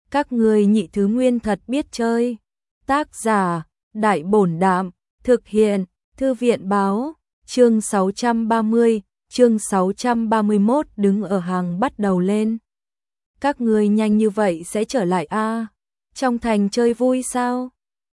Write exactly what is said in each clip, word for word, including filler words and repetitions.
Các ngươi nhị thứ nguyên thật biết chơi. Tác giả, Đại Bổn Đạm, thực hiện, Thư viện Báo, chương sáu trăm ba mươi, chương sáu trăm ba mươi mốt đứng ở hàng bắt đầu lên. Các ngươi nhanh như vậy sẽ trở lại a? À? Trong thành chơi vui sao?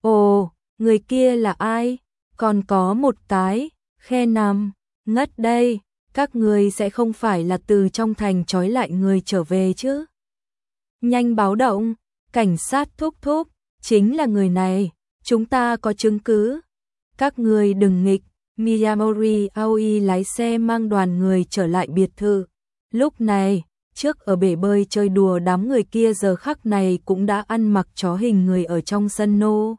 Ồ, người kia là ai? Còn có một cái, khe nằm, ngất đây, các ngươi sẽ không phải là từ trong thành trói lại người trở về chứ? Nhanh báo động, cảnh sát thúc thúc, chính là người này, chúng ta có chứng cứ. Các ngươi đừng nghịch, Miyamori Aoi lái xe mang đoàn người trở lại biệt thự. Lúc này, trước ở bể bơi chơi đùa đám người kia giờ khắc này cũng đã ăn mặc chó hình người ở trong sân nô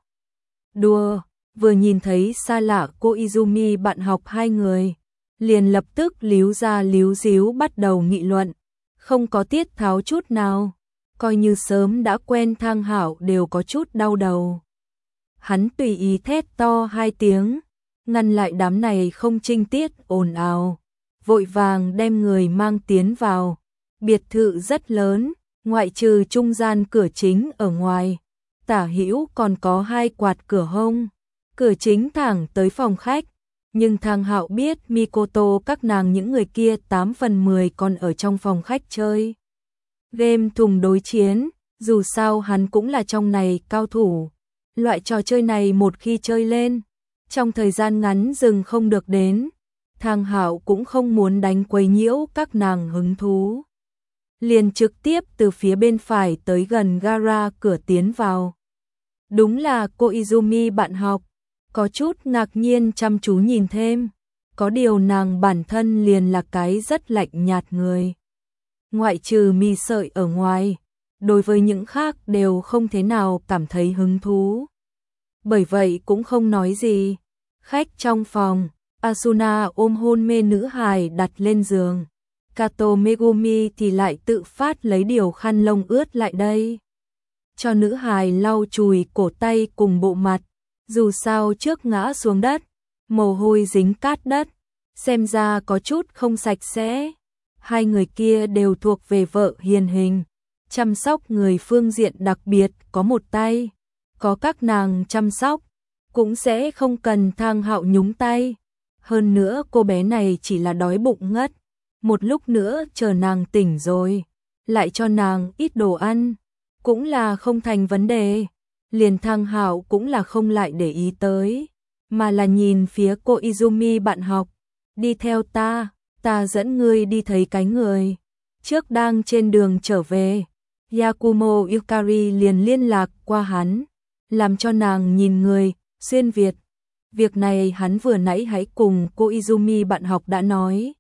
đùa, vừa nhìn thấy xa lạ cô Izumi bạn học hai người, liền lập tức líu ra líu díu bắt đầu nghị luận, không có tiết tháo chút nào, coi như sớm đã quen Thang Hạo đều có chút đau đầu. Hắn tùy ý thét to hai tiếng, ngăn lại đám này không trinh tiết ồn ào, vội vàng đem người mang tiến vào. Biệt thự rất lớn, ngoại trừ trung gian cửa chính ở ngoài, tả hữu còn có hai quạt cửa hông, cửa chính thẳng tới phòng khách, nhưng Thang Hạo biết Mikoto các nàng những người kia tám phần mười còn ở trong phòng khách chơi game thùng đối chiến, dù sao hắn cũng là trong này cao thủ. Loại trò chơi này một khi chơi lên, trong thời gian ngắn dừng không được đến, Thang Hạo cũng không muốn đánh quấy nhiễu các nàng hứng thú. Liền trực tiếp từ phía bên phải tới gần gara cửa tiến vào. Đúng là cô Izumi bạn học, có chút ngạc nhiên chăm chú nhìn thêm, có điều nàng bản thân liền là cái rất lạnh nhạt người. Ngoại trừ mì sợi ở ngoài, đối với những khác đều không thế nào cảm thấy hứng thú. Bởi vậy cũng không nói gì. Khách trong phòng, Asuna ôm hôn mê nữ hài đặt lên giường. Kato Megumi thì lại tự phát lấy điều khăn lông ướt lại đây, cho nữ hài lau chùi cổ tay cùng bộ mặt, dù sao trước ngã xuống đất, mồ hôi dính cát đất, xem ra có chút không sạch sẽ. Hai người kia đều thuộc về vợ hiền hình, chăm sóc người phương diện đặc biệt có một tay, có các nàng chăm sóc, cũng sẽ không cần Thang Hạo nhúng tay. Hơn nữa cô bé này chỉ là đói bụng ngất, một lúc nữa chờ nàng tỉnh rồi, lại cho nàng ít đồ ăn, cũng là không thành vấn đề. Liền Thang Hạo cũng là không lại để ý tới, mà là nhìn phía cô Izumi bạn học, đi theo ta, ta dẫn ngươi đi thấy cái người. Trước đang trên đường trở về, Yakumo Yukari liền liên lạc qua hắn, làm cho nàng nhìn người, xuyên Việt. Việc này hắn vừa nãy hãy cùng cô Izumi bạn học đã nói.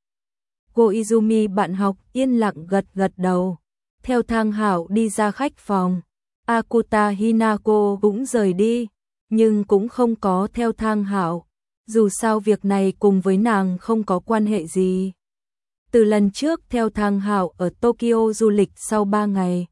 Cô Izumi bạn học yên lặng gật gật đầu, theo Thang Hạo đi ra khách phòng. Akuta Hinako cũng rời đi, nhưng cũng không có theo Thang Hạo, dù sao việc này cùng với nàng không có quan hệ gì. Từ lần trước theo Thang Hạo ở Tokyo du lịch sau ba ngày,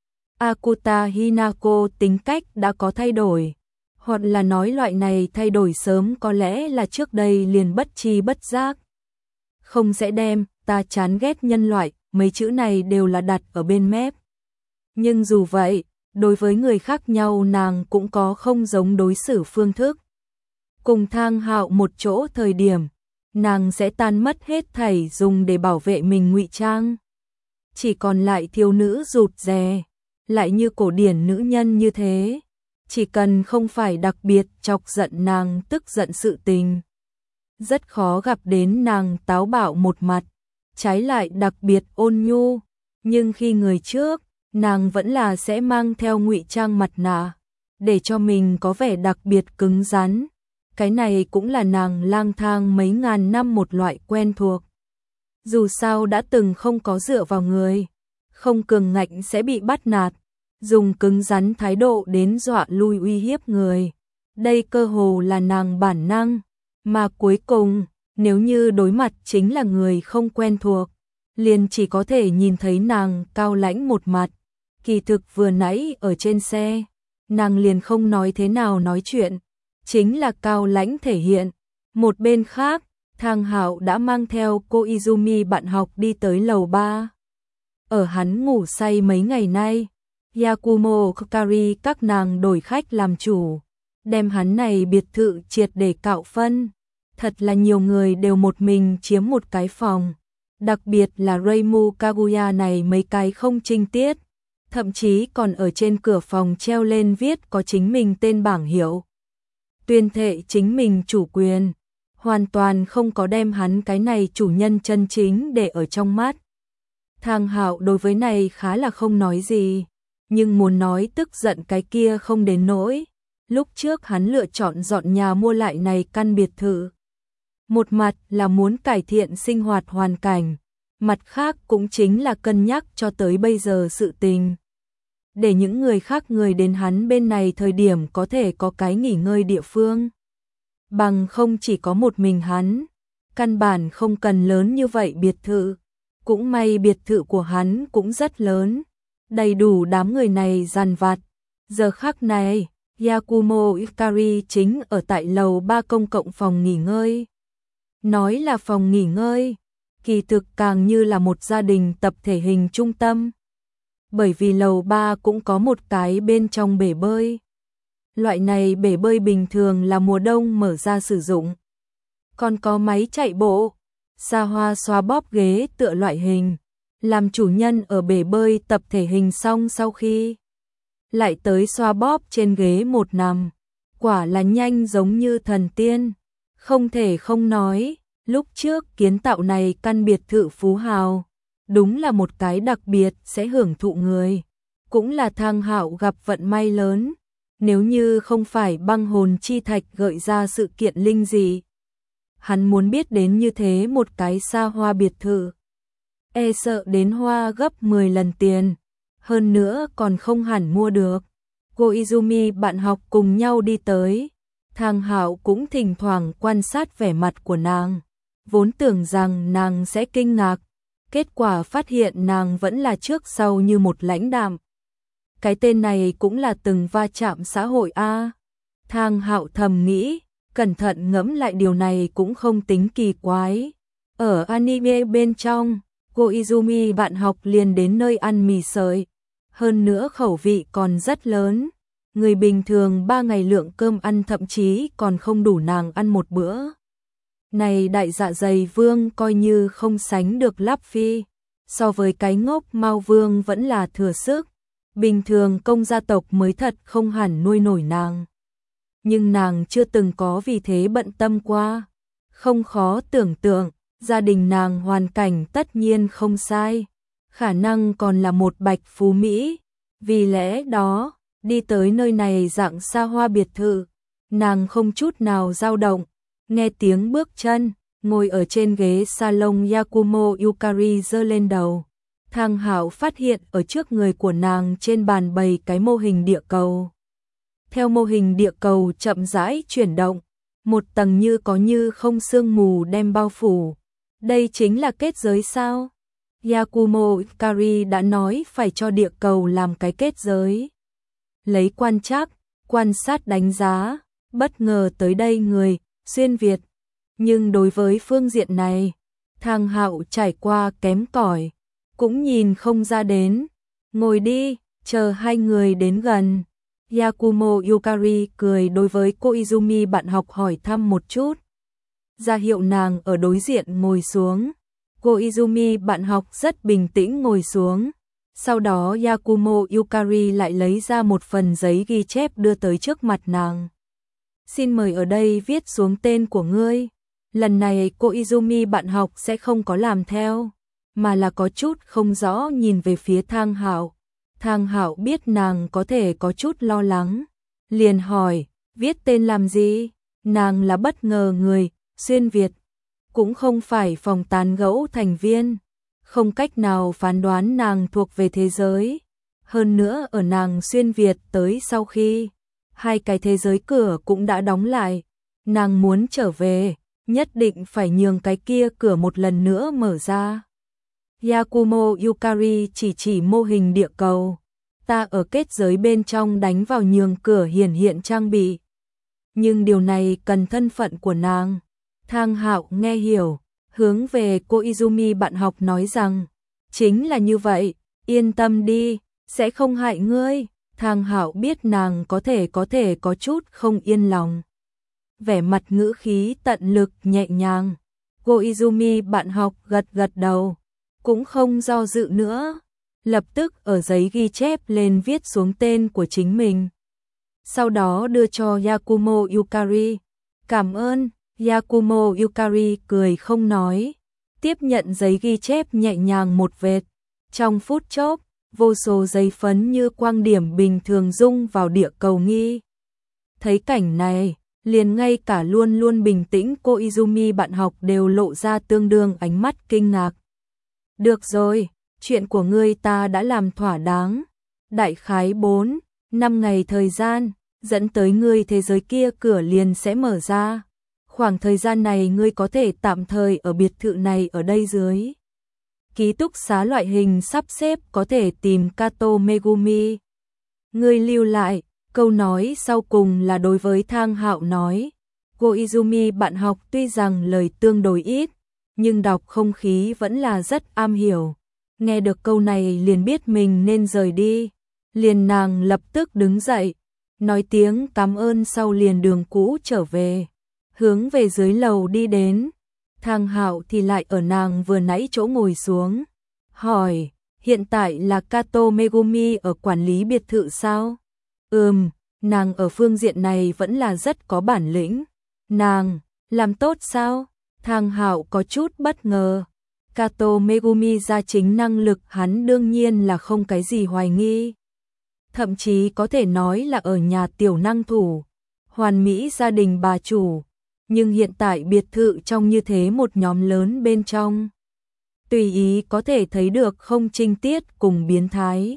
Akuta Hinako tính cách đã có thay đổi, hoặc là nói loại này thay đổi sớm có lẽ là trước đây liền bất tri bất giác. Không sẽ đem ta chán ghét nhân loại, mấy chữ này đều là đặt ở bên mép. Nhưng dù vậy, đối với người khác nhau nàng cũng có không giống đối xử phương thức. Cùng Thang Hạo một chỗ thời điểm, nàng sẽ tan mất hết thảy dùng để bảo vệ mình ngụy trang. Chỉ còn lại thiếu nữ rụt rè, lại như cổ điển nữ nhân như thế. Chỉ cần không phải đặc biệt chọc giận nàng tức giận sự tình, rất khó gặp đến nàng táo bạo một mặt, trái lại đặc biệt ôn nhu. Nhưng khi người trước, nàng vẫn là sẽ mang theo ngụy trang mặt nạ, để cho mình có vẻ đặc biệt cứng rắn. Cái này cũng là nàng lang thang mấy ngàn năm một loại quen thuộc. Dù sao đã từng không có dựa vào người, không cường ngạnh sẽ bị bắt nạt, dùng cứng rắn thái độ đến dọa lui uy hiếp người. Đây cơ hồ là nàng bản năng, mà cuối cùng, nếu như đối mặt chính là người không quen thuộc, liền chỉ có thể nhìn thấy nàng cao lãnh một mặt. Kỳ thực vừa nãy ở trên xe, nàng liền không nói thế nào nói chuyện, chính là cao lãnh thể hiện. Một bên khác, Thang Hạo đã mang theo cô Izumi bạn học đi tới lầu ba. Ở hắn ngủ say mấy ngày nay, Yakumo Kokari các nàng đổi khách làm chủ, đem hắn này biệt thự triệt để cạo phân. Thật là nhiều người đều một mình chiếm một cái phòng, đặc biệt là Reimu Kaguya này mấy cái không trinh tiết, thậm chí còn ở trên cửa phòng treo lên viết có chính mình tên bảng hiệu. Tuyên thệ chính mình chủ quyền, hoàn toàn không có đem hắn cái này chủ nhân chân chính để ở trong mắt. Thang Hạo đối với này khá là không nói gì, nhưng muốn nói tức giận cái kia không đến nỗi. Lúc trước hắn lựa chọn dọn nhà mua lại này căn biệt thự. Một mặt là muốn cải thiện sinh hoạt hoàn cảnh, mặt khác cũng chính là cân nhắc cho tới bây giờ sự tình. Để những người khác người đến hắn bên này thời điểm có thể có cái nghỉ ngơi địa phương. Bằng không chỉ có một mình hắn, căn bản không cần lớn như vậy biệt thự. Cũng may biệt thự của hắn cũng rất lớn, đầy đủ đám người này dằn vặt. Giờ khắc này, Yakumo Ikari chính ở tại lầu ba công cộng phòng nghỉ ngơi. Nói là phòng nghỉ ngơi, kỳ thực càng như là một gia đình tập thể hình trung tâm. Bởi vì lầu ba cũng có một cái bên trong bể bơi. Loại này bể bơi bình thường là mùa đông mở ra sử dụng. Còn có máy chạy bộ, xa hoa xoa bóp ghế tựa loại hình. Làm chủ nhân ở bể bơi tập thể hình xong sau khi lại tới xoa bóp trên ghế một nằm. Quả là nhanh giống như thần tiên. Không thể không nói, lúc trước kiến tạo này căn biệt thự phú hào, đúng là một cái đặc biệt sẽ hưởng thụ người. Cũng là Thang Hạo gặp vận may lớn. Nếu như không phải băng hồn chi thạch gợi ra sự kiện linh dị, hắn muốn biết đến như thế một cái xa hoa biệt thự, e sợ đến hoa gấp mười lần tiền, hơn nữa còn không hẳn mua được. Cô Izumi bạn học cùng nhau đi tới, Thang Hạo cũng thỉnh thoảng quan sát vẻ mặt của nàng, vốn tưởng rằng nàng sẽ kinh ngạc, kết quả phát hiện nàng vẫn là trước sau như một lãnh đạm. Cái tên này cũng là từng va chạm xã hội a. Thang Hạo thầm nghĩ, cẩn thận ngẫm lại điều này cũng không tính kỳ quái. Ở anime bên trong, cô Izumi bạn học liền đến nơi ăn mì sợi, hơn nữa khẩu vị còn rất lớn. Người bình thường ba ngày lượng cơm ăn thậm chí còn không đủ nàng ăn một bữa. Này đại dạ dày vương coi như không sánh được Lắp Phi, so với cái ngốc Mao vương vẫn là thừa sức. Bình thường công gia tộc mới thật không hẳn nuôi nổi nàng. Nhưng nàng chưa từng có vì thế bận tâm qua. Không khó tưởng tượng, gia đình nàng hoàn cảnh tất nhiên không sai. Khả năng còn là một bạch phú Mỹ. Vì lẽ đó, đi tới nơi này dạng xa hoa biệt thự, nàng không chút nào dao động. Nghe tiếng bước chân, ngồi ở trên ghế salon Yakumo Yukari giơ lên đầu. Thang Hạo phát hiện ở trước người của nàng trên bàn bày cái mô hình địa cầu. Theo mô hình địa cầu chậm rãi chuyển động, một tầng như có như không sương mù đem bao phủ. Đây chính là kết giới sao? Yakumo Ikari đã nói phải cho địa cầu làm cái kết giới. Lấy quan trắc, quan sát đánh giá, bất ngờ tới đây người, xuyên Việt. Nhưng đối với phương diện này, Thang Hạo trải qua kém cỏi, cũng nhìn không ra đến. Ngồi đi, chờ hai người đến gần. Yakumo Yukari cười đối với cô Izumi bạn học hỏi thăm một chút. Ra hiệu nàng ở đối diện ngồi xuống. Cô Izumi bạn học rất bình tĩnh ngồi xuống. Sau đó Yakumo Yukari lại lấy ra một phần giấy ghi chép đưa tới trước mặt nàng. Xin mời ở đây viết xuống tên của ngươi. Lần này cô Izumi bạn học sẽ không có làm theo, mà là có chút không rõ nhìn về phía Thang Hạo. Thang Hạo biết nàng có thể có chút lo lắng, liền hỏi, viết tên làm gì? Nàng là bất ngờ người, xuyên Việt, cũng không phải phòng tán gẫu thành viên, không cách nào phán đoán nàng thuộc về thế giới. Hơn nữa ở nàng xuyên Việt tới sau khi, hai cái thế giới cửa cũng đã đóng lại, nàng muốn trở về, nhất định phải nhường cái kia cửa một lần nữa mở ra. Yakumo Yukari chỉ chỉ mô hình địa cầu. Ta ở kết giới bên trong đánh vào nhường cửa hiển hiện trang bị. Nhưng điều này cần thân phận của nàng. Thang Hạo nghe hiểu, hướng về cô Izumi bạn học nói rằng, chính là như vậy, yên tâm đi, sẽ không hại ngươi. Thang Hạo biết nàng có thể có thể có chút không yên lòng. Vẻ mặt ngữ khí tận lực nhẹ nhàng. Koizumi bạn học gật gật đầu, cũng không do dự nữa, lập tức ở giấy ghi chép lên viết xuống tên của chính mình. Sau đó đưa cho Yakumo Yukari. Cảm ơn. Yakumo Yukari cười không nói, tiếp nhận giấy ghi chép nhẹ nhàng một vệt. Trong phút chốc, vô số giấy phấn như quang điểm bình thường rung vào địa cầu nghi. Thấy cảnh này, liền ngay cả luôn luôn bình tĩnh Koizumi bạn học đều lộ ra tương đương ánh mắt kinh ngạc. Được rồi, chuyện của ngươi ta đã làm thỏa đáng. Đại khái bốn, năm ngày thời gian, dẫn tới ngươi thế giới kia cửa liền sẽ mở ra. Khoảng thời gian này ngươi có thể tạm thời ở biệt thự này ở đây dưới. Ký túc xá loại hình sắp xếp có thể tìm Kato Megumi. Ngươi lưu lại, câu nói sau cùng là đối với Thang Hạo nói. Koizumi bạn học tuy rằng lời tương đối ít, nhưng đọc không khí vẫn là rất am hiểu. Nghe được câu này liền biết mình nên rời đi. Liền nàng lập tức đứng dậy, nói tiếng cảm ơn sau liền đường cũ trở về. Hướng về dưới lầu đi đến. Thang Hạo thì lại ở nàng vừa nãy chỗ ngồi xuống. Hỏi, hiện tại là Kato Megumi ở quản lý biệt thự sao? Ừm, nàng ở phương diện này vẫn là rất có bản lĩnh. Nàng, làm tốt sao? Thang Hạo có chút bất ngờ. Kato Megumi ra chính năng lực hắn đương nhiên là không cái gì hoài nghi. Thậm chí có thể nói là ở nhà tiểu năng thủ, hoàn mỹ gia đình bà chủ. Nhưng hiện tại biệt thự trong như thế một nhóm lớn bên trong. Tùy ý có thể thấy được không trinh tiết cùng biến thái.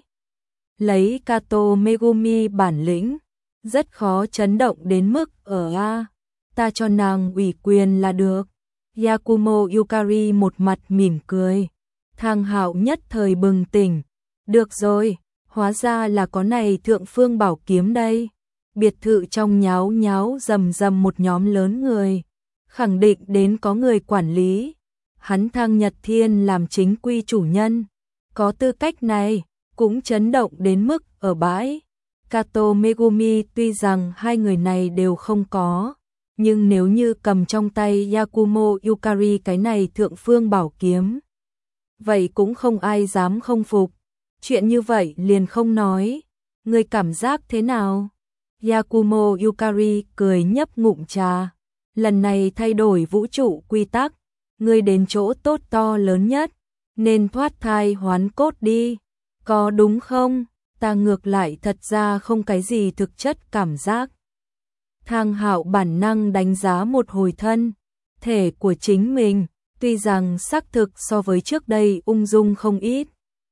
Lấy Kato Megumi bản lĩnh, rất khó chấn động đến mức ở A. Ta cho nàng ủy quyền là được. Yakumo Yukari một mặt mỉm cười. Thang Hạo nhất thời bừng tỉnh. Được rồi, hóa ra là có này thượng phương bảo kiếm đây. Biệt thự trong nháo nháo rầm rầm một nhóm lớn người. Khẳng định đến có người quản lý. Hắn Thang Nhật Thiên làm chính quy chủ nhân. Có tư cách này, cũng chấn động đến mức ở bãi. Kato Megumi tuy rằng hai người này đều không có. Nhưng nếu như cầm trong tay Yakumo Yukari cái này thượng phương bảo kiếm, vậy cũng không ai dám không phục. Chuyện như vậy liền không nói. Người cảm giác thế nào? Yakumo Yukari cười nhấp ngụm trà. Lần này thay đổi vũ trụ quy tắc, ngươi đến chỗ tốt to lớn nhất, nên thoát thai hoán cốt đi. Có đúng không? Ta ngược lại thật ra không cái gì thực chất cảm giác. Thang Hạo bản năng đánh giá một hồi thân thể của chính mình, tuy rằng xác thực so với trước đây ung dung không ít.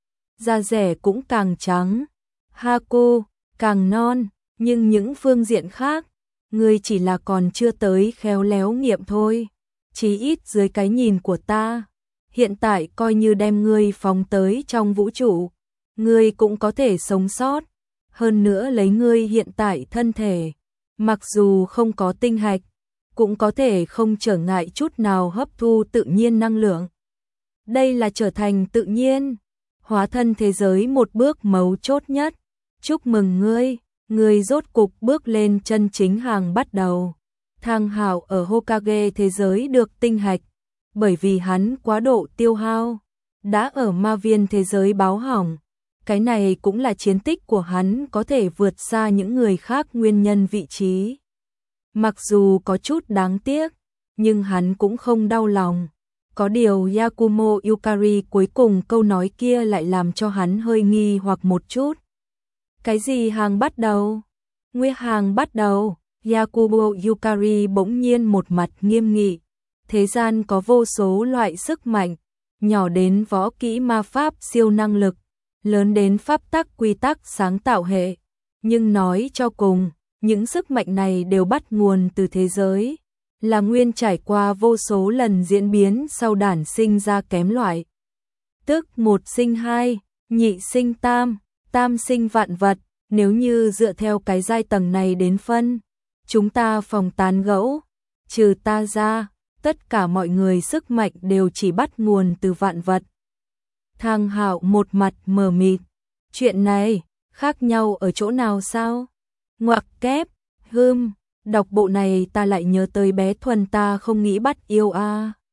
Da rẻ cũng càng trắng, Haku càng non, nhưng những phương diện khác, ngươi chỉ là còn chưa tới khéo léo nghiệm thôi. Chí ít dưới cái nhìn của ta, hiện tại coi như đem ngươi phóng tới trong vũ trụ, ngươi cũng có thể sống sót. Hơn nữa lấy ngươi hiện tại thân thể, mặc dù không có tinh hạch, cũng có thể không trở ngại chút nào hấp thu tự nhiên năng lượng. Đây là trở thành tự nhiên, hóa thân thế giới một bước mấu chốt nhất. Chúc mừng ngươi, ngươi rốt cục bước lên chân chính hàng bắt đầu. Thang Hạo ở Hokage thế giới được tinh hạch, bởi vì hắn quá độ tiêu hao, đã ở ma viên thế giới báo hỏng. Cái này cũng là chiến tích của hắn có thể vượt xa những người khác nguyên nhân vị trí. Mặc dù có chút đáng tiếc, nhưng hắn cũng không đau lòng. Có điều Yakumo Yukari cuối cùng câu nói kia lại làm cho hắn hơi nghi hoặc một chút. Cái gì hàng bắt đầu? Nguyên hàng bắt đầu. Yakumo Yukari bỗng nhiên một mặt nghiêm nghị. Thế gian có vô số loại sức mạnh, nhỏ đến võ kỹ ma pháp siêu năng lực, lớn đến pháp tắc quy tắc sáng tạo hệ. Nhưng nói cho cùng, những sức mạnh này đều bắt nguồn từ thế giới, là nguyên trải qua vô số lần diễn biến sau đản sinh ra kém loại. Tức một sinh hai, nhị sinh tam, tam sinh vạn vật. Nếu như dựa theo cái giai tầng này đến phân, chúng ta phòng tán gẫu, trừ ta ra, tất cả mọi người sức mạnh đều chỉ bắt nguồn từ vạn vật. Thang Hạo một mặt mờ mịt, Chuyện này, khác nhau ở chỗ nào sao? Ngoặc kép, hưm, đọc bộ này ta lại nhớ tới bé Thuần ta không nghĩ bắt yêu a. À.